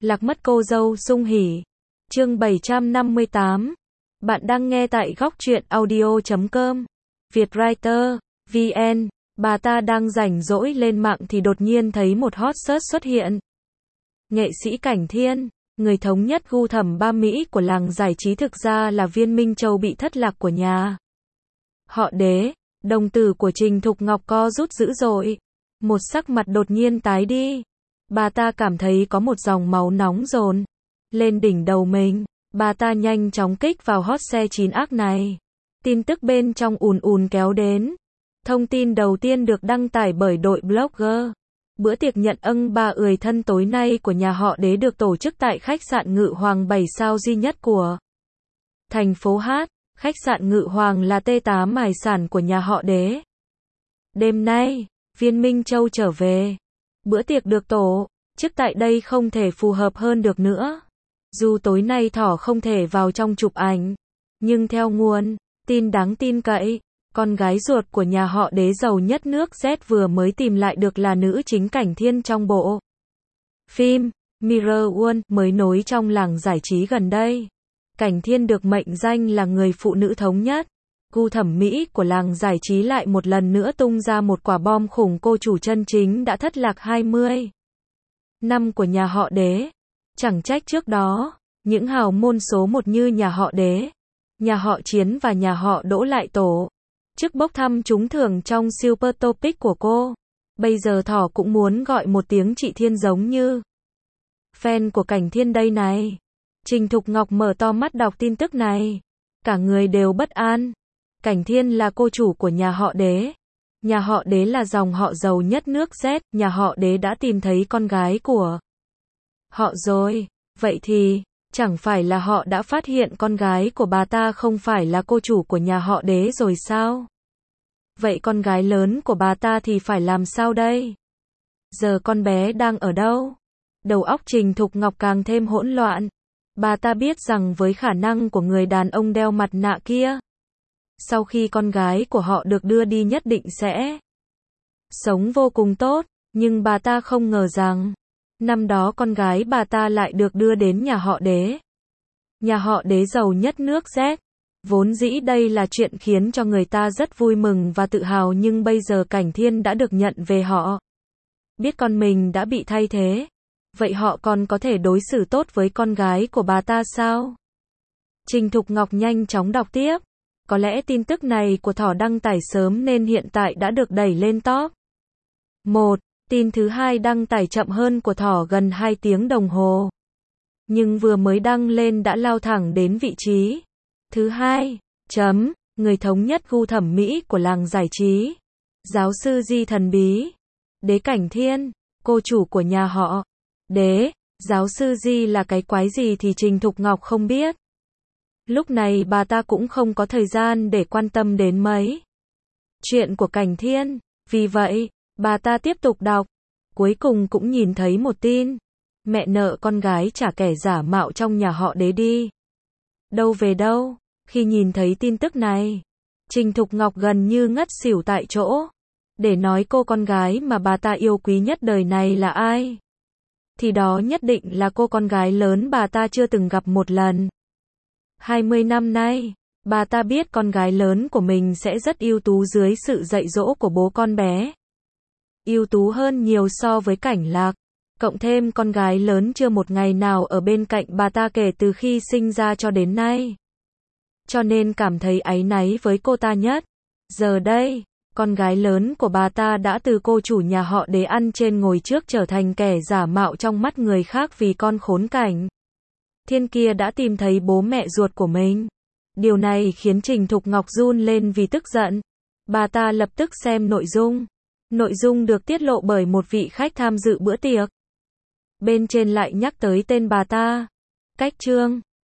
Lạc mất cô dâu sung hỉ. Chương 758. Bạn đang nghe tại góc truyện audio.com. Vietwriter, VN. Bà ta đang rảnh rỗi lên mạng thì đột nhiên thấy một hot search xuất hiện. Nghệ sĩ Cảnh Thiên, người thống nhất gu thẩm ba Mỹ của làng giải trí thực ra là Viên Minh Châu bị thất lạc của nhà họ Đế. Đồng tử của Trình Thục Ngọc co rút dữ dội. Một sắc mặt đột nhiên tái đi. Bà ta cảm thấy có một dòng máu nóng dồn lên đỉnh đầu mình. Bà ta nhanh chóng kích vào hot xe 9 ác này. Tin tức bên trong ùn ùn kéo đến. Thông tin đầu tiên được đăng tải bởi đội blogger. Bữa tiệc nhận ân ba người thân tối nay của nhà họ Đế được tổ chức tại khách sạn Ngự Hoàng 7 sao duy nhất của thành phố Hát. Khách sạn Ngự Hoàng là T8 hải sản của nhà họ Đế. Đêm nay, Viên Minh Châu trở về. Bữa tiệc được tổ chức tại đây không thể phù hợp hơn được nữa. Dù tối nay Thỏ không thể vào trong chụp ảnh, nhưng theo nguồn tin đáng tin cậy, con gái ruột của nhà họ Đế giàu nhất nước Z vừa mới tìm lại được là nữ chính Cảnh Thiên trong bộ phim Mirror World mới nối trong làng giải trí gần đây. Cảnh Thiên được mệnh danh là người phụ nữ thống nhất. Gu thẩm mỹ của làng giải trí lại một lần nữa tung ra một quả bom khủng. Cô chủ chân chính đã thất lạc 20 năm của nhà họ Đế. Chẳng trách trước đó, những hào môn số một như nhà họ Đế, nhà họ Chiến và nhà họ Đỗ lại tổ chức bốc thăm trúng thưởng trong Super Topic của cô. Bây giờ Thỏ cũng muốn gọi một tiếng chị Thiên giống như fan của Cảnh Thiên đây này. Trình Thục Ngọc mở to mắt đọc tin tức này. Cả người đều bất an. Cảnh Thiên là cô chủ của nhà họ Đế. Nhà họ Đế là dòng họ giàu nhất nước Z. Nhà họ Đế đã tìm thấy con gái của họ rồi. Vậy thì, chẳng phải là họ đã phát hiện con gái của bà ta không phải là cô chủ của nhà họ Đế rồi sao? Vậy con gái lớn của bà ta thì phải làm sao đây? Giờ con bé đang ở đâu? Đầu óc Trình Thục Ngọc càng thêm hỗn loạn. Bà ta biết rằng với khả năng của người đàn ông đeo mặt nạ kia, sau khi con gái của họ được đưa đi nhất định sẽ sống vô cùng tốt, nhưng bà ta không ngờ rằng năm đó con gái bà ta lại được đưa đến nhà họ Đế. Nhà họ Đế giàu nhất nước Z. Vốn dĩ đây là chuyện khiến cho người ta rất vui mừng và tự hào, nhưng bây giờ Cảnh Thiên đã được nhận về họ. Biết con mình đã bị thay thế. Vậy họ còn có thể đối xử tốt với con gái của bà ta sao? Trình Thục Ngọc nhanh chóng đọc tiếp. Có lẽ tin tức này của Thỏ đăng tải sớm nên hiện tại đã được đẩy lên top 1. Tin thứ hai đăng tải chậm hơn của Thỏ gần 2 tiếng đồng hồ. Nhưng vừa mới đăng lên đã lao thẳng đến vị trí thứ hai. Người thống nhất gu thẩm mỹ của làng giải trí. Giáo sư Di thần bí. Đế Cảnh Thiên, cô chủ của nhà họ Đế. Giáo sư Di là cái quái gì thì Trình Thục Ngọc không biết. Lúc này bà ta cũng không có thời gian để quan tâm đến mấy chuyện của Cảnh Thiên. Vì vậy, bà ta tiếp tục đọc. Cuối cùng cũng nhìn thấy một tin. Mẹ nợ con gái trả kẻ giả mạo trong nhà họ Đế đi. Đâu về đâu. Khi nhìn thấy tin tức này, Trình Thục Ngọc gần như ngất xỉu tại chỗ. Để nói cô con gái mà bà ta yêu quý nhất đời này là ai, thì đó nhất định là cô con gái lớn bà ta chưa từng gặp một lần. 20 năm nay, bà ta biết con gái lớn của mình sẽ rất ưu tú dưới sự dạy dỗ của bố con bé. Ưu tú hơn nhiều so với Cảnh Lạc. Cộng thêm con gái lớn chưa một ngày nào ở bên cạnh bà ta kể từ khi sinh ra cho đến nay. Cho nên cảm thấy áy náy với cô ta nhất. Giờ đây, con gái lớn của bà ta đã từ cô chủ nhà họ Đế ăn trên ngồi trước trở thành kẻ giả mạo trong mắt người khác vì con khốn Cảnh Thiên kia đã tìm thấy bố mẹ ruột của mình. Điều này khiến Trình Thục Ngọc run lên vì tức giận. Bà ta lập tức xem nội dung. Nội dung được tiết lộ bởi một vị khách tham dự bữa tiệc. Bên trên lại nhắc tới tên bà ta. Cách chương